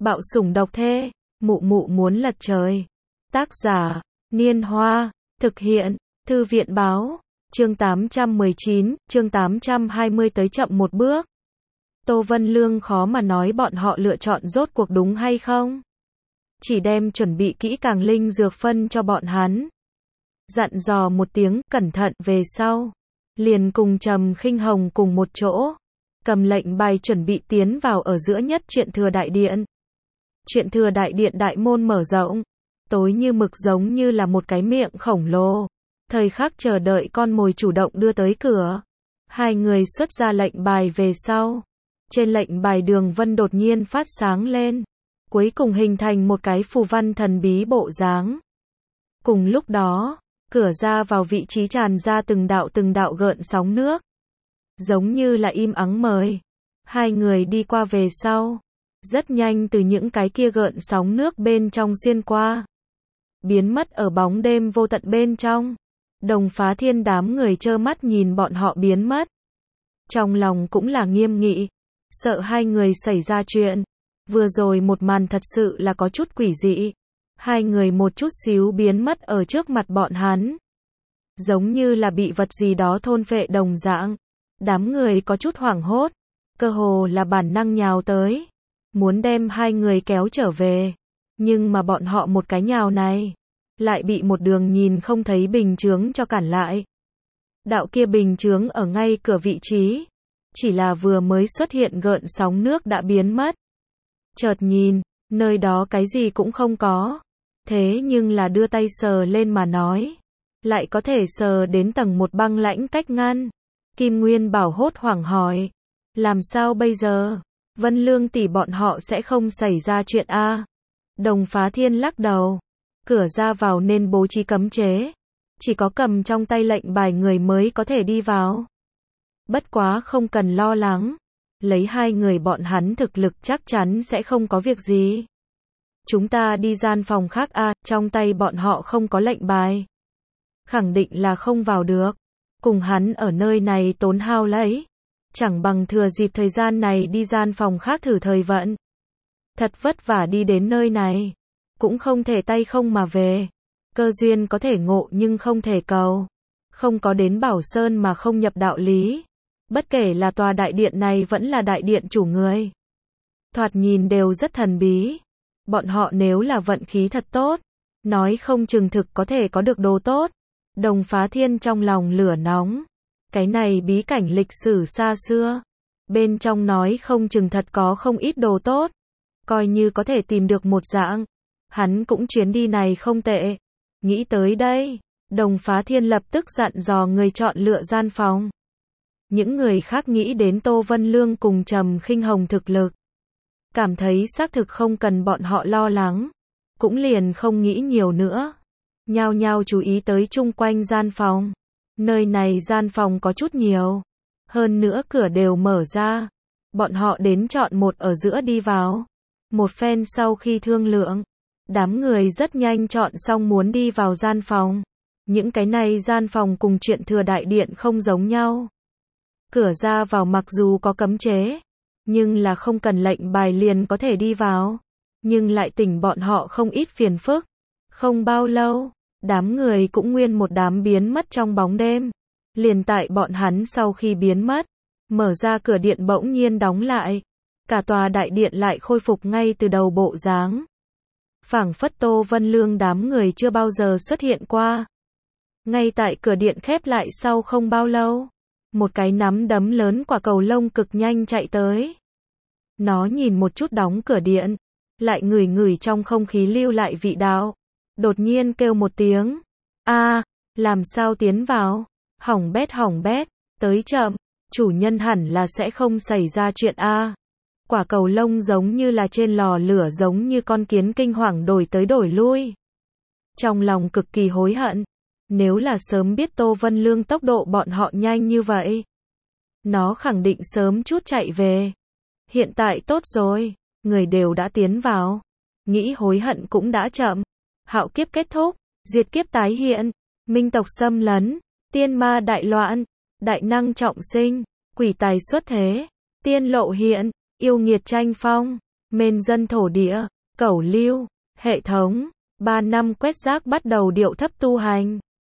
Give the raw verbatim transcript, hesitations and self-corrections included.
Bạo sủng độc thê, mụ mụ muốn lật trời. Tác giả, Niên Hoa, thực hiện, Thư viện báo, chương tám trăm mười chín, chương tám trăm hai mươi tới chậm một bước. Tô Vân Lương khó mà nói bọn họ lựa chọn rốt cuộc đúng hay không. Chỉ đem chuẩn bị kỹ càng linh dược phân cho bọn hắn. Dặn dò một tiếng, cẩn thận, về sau. Liền cùng Trầm Khinh Hồng cùng một chỗ. Cầm lệnh bài chuẩn bị tiến vào ở giữa nhất Truyện Thừa Đại Điện. Truyện Thừa Đại Điện đại môn mở rộng. Tối như mực giống như là một cái miệng khổng lồ. Thời khắc chờ đợi con mồi chủ động đưa tới cửa. Hai người xuất ra lệnh bài về sau. Trên lệnh bài đường vân đột nhiên phát sáng lên. Cuối cùng hình thành một cái phù văn thần bí bộ dáng. Cùng lúc đó, cửa ra vào vị trí tràn ra từng đạo từng đạo gợn sóng nước. Giống như là im ắng mời. Hai người đi qua về sau. Rất nhanh từ những cái kia gợn sóng nước bên trong xuyên qua. Biến mất ở bóng đêm vô tận bên trong. Đồng Phá Thiên đám người trơ mắt nhìn bọn họ biến mất. Trong lòng cũng là nghiêm nghị. Sợ hai người xảy ra chuyện. Vừa rồi một màn thật sự là có chút quỷ dị. Hai người một chút xíu biến mất ở trước mặt bọn hắn. Giống như là bị vật gì đó thôn phệ đồng dạng. Đám người có chút hoảng hốt. Cơ hồ là bản năng nhào tới. Muốn đem hai người kéo trở về. Nhưng mà bọn họ một cái nhào này. Lại bị một đường nhìn không thấy bình chướng cho cản lại. Đạo kia bình chướng ở ngay cửa vị trí. Chỉ là vừa mới xuất hiện gợn sóng nước đã biến mất. Chợt nhìn, nơi đó cái gì cũng không có. Thế nhưng là đưa tay sờ lên mà nói. Lại có thể sờ đến tầng một băng lãnh cách ngăn. Kim Nguyên Bảo hốt hoảng hỏi. Làm sao bây giờ? Vân Lương tỷ bọn họ sẽ không xảy ra chuyện a? Đồng Phá Thiên lắc đầu. Cửa ra vào nên bố trí cấm chế. Chỉ có cầm trong tay lệnh bài người mới có thể đi vào. Bất quá không cần lo lắng. Lấy hai người bọn hắn thực lực chắc chắn sẽ không có việc gì. Chúng ta đi gian phòng khác a, à, trong tay bọn họ không có lệnh bài. Khẳng định là không vào được. Cùng hắn ở nơi này tốn hao lấy. Chẳng bằng thừa dịp thời gian này đi gian phòng khác thử thời vận. Thật vất vả đi đến nơi này. Cũng không thể tay không mà về. Cơ duyên có thể ngộ nhưng không thể cầu. Không có đến Bảo Sơn mà không nhập đạo lý. Bất kể là tòa đại điện này vẫn là đại điện chủ người. Thoạt nhìn đều rất thần bí. Bọn họ nếu là vận khí thật tốt. Nói không chừng thực có thể có được đồ tốt. Đồng Phá Thiên trong lòng lửa nóng. Cái này bí cảnh lịch sử xa xưa. Bên trong nói không chừng thật có không ít đồ tốt. Coi như có thể tìm được một dạng. Hắn cũng chuyến đi này không tệ. Nghĩ tới đây. Đồng Phá Thiên lập tức dặn dò người chọn lựa gian phòng. Những người khác nghĩ đến Tô Vân Lương cùng Trầm Khinh Hồng thực lực. Cảm thấy xác thực không cần bọn họ lo lắng. Cũng liền không nghĩ nhiều nữa. Nhao nhao chú ý tới chung quanh gian phòng. Nơi này gian phòng có chút nhiều. Hơn nữa cửa đều mở ra. Bọn họ đến chọn một ở giữa đi vào. Một phen sau khi thương lượng. Đám người rất nhanh chọn xong muốn đi vào gian phòng. Những cái này gian phòng cùng Truyện Thừa Đại Điện không giống nhau. Cửa ra vào mặc dù có cấm chế. Nhưng là không cần lệnh bài liền có thể đi vào. Nhưng lại tỉnh bọn họ không ít phiền phức. Không bao lâu. Đám người cũng nguyên một đám biến mất trong bóng đêm. Liền tại bọn hắn sau khi biến mất. Mở ra cửa điện bỗng nhiên đóng lại. Cả tòa đại điện lại khôi phục ngay từ đầu bộ dáng. Phảng phất Tô Vân Lương đám người chưa bao giờ xuất hiện qua. Ngay tại cửa điện khép lại sau không bao lâu. Một cái nắm đấm lớn quả cầu lông cực nhanh chạy tới. Nó nhìn một chút đóng cửa điện. Lại ngửi ngửi trong không khí lưu lại vị đạo. Đột nhiên kêu một tiếng. A, làm sao tiến vào? Hỏng bét hỏng bét, tới chậm. Chủ nhân hẳn là sẽ không xảy ra chuyện a. Quả cầu lông giống như là trên lò lửa giống như con kiến kinh hoàng đổi tới đổi lui. Trong lòng cực kỳ hối hận. Nếu là sớm biết Tô Vân Lương tốc độ bọn họ nhanh như vậy. Nó khẳng định sớm chút chạy về. Hiện tại tốt rồi. Người đều đã tiến vào. Nghĩ hối hận cũng đã chậm. Hạo kiếp kết thúc. Diệt kiếp tái hiện. Minh tộc xâm lấn. Tiên ma đại loạn. Đại năng trọng sinh. Quỷ tài xuất thế. Tiên lộ hiện. Yêu nghiệt tranh phong. Mên dân thổ địa, cẩu lưu, hệ thống, ba năm quét rác bắt đầu điệu thấp tu hành.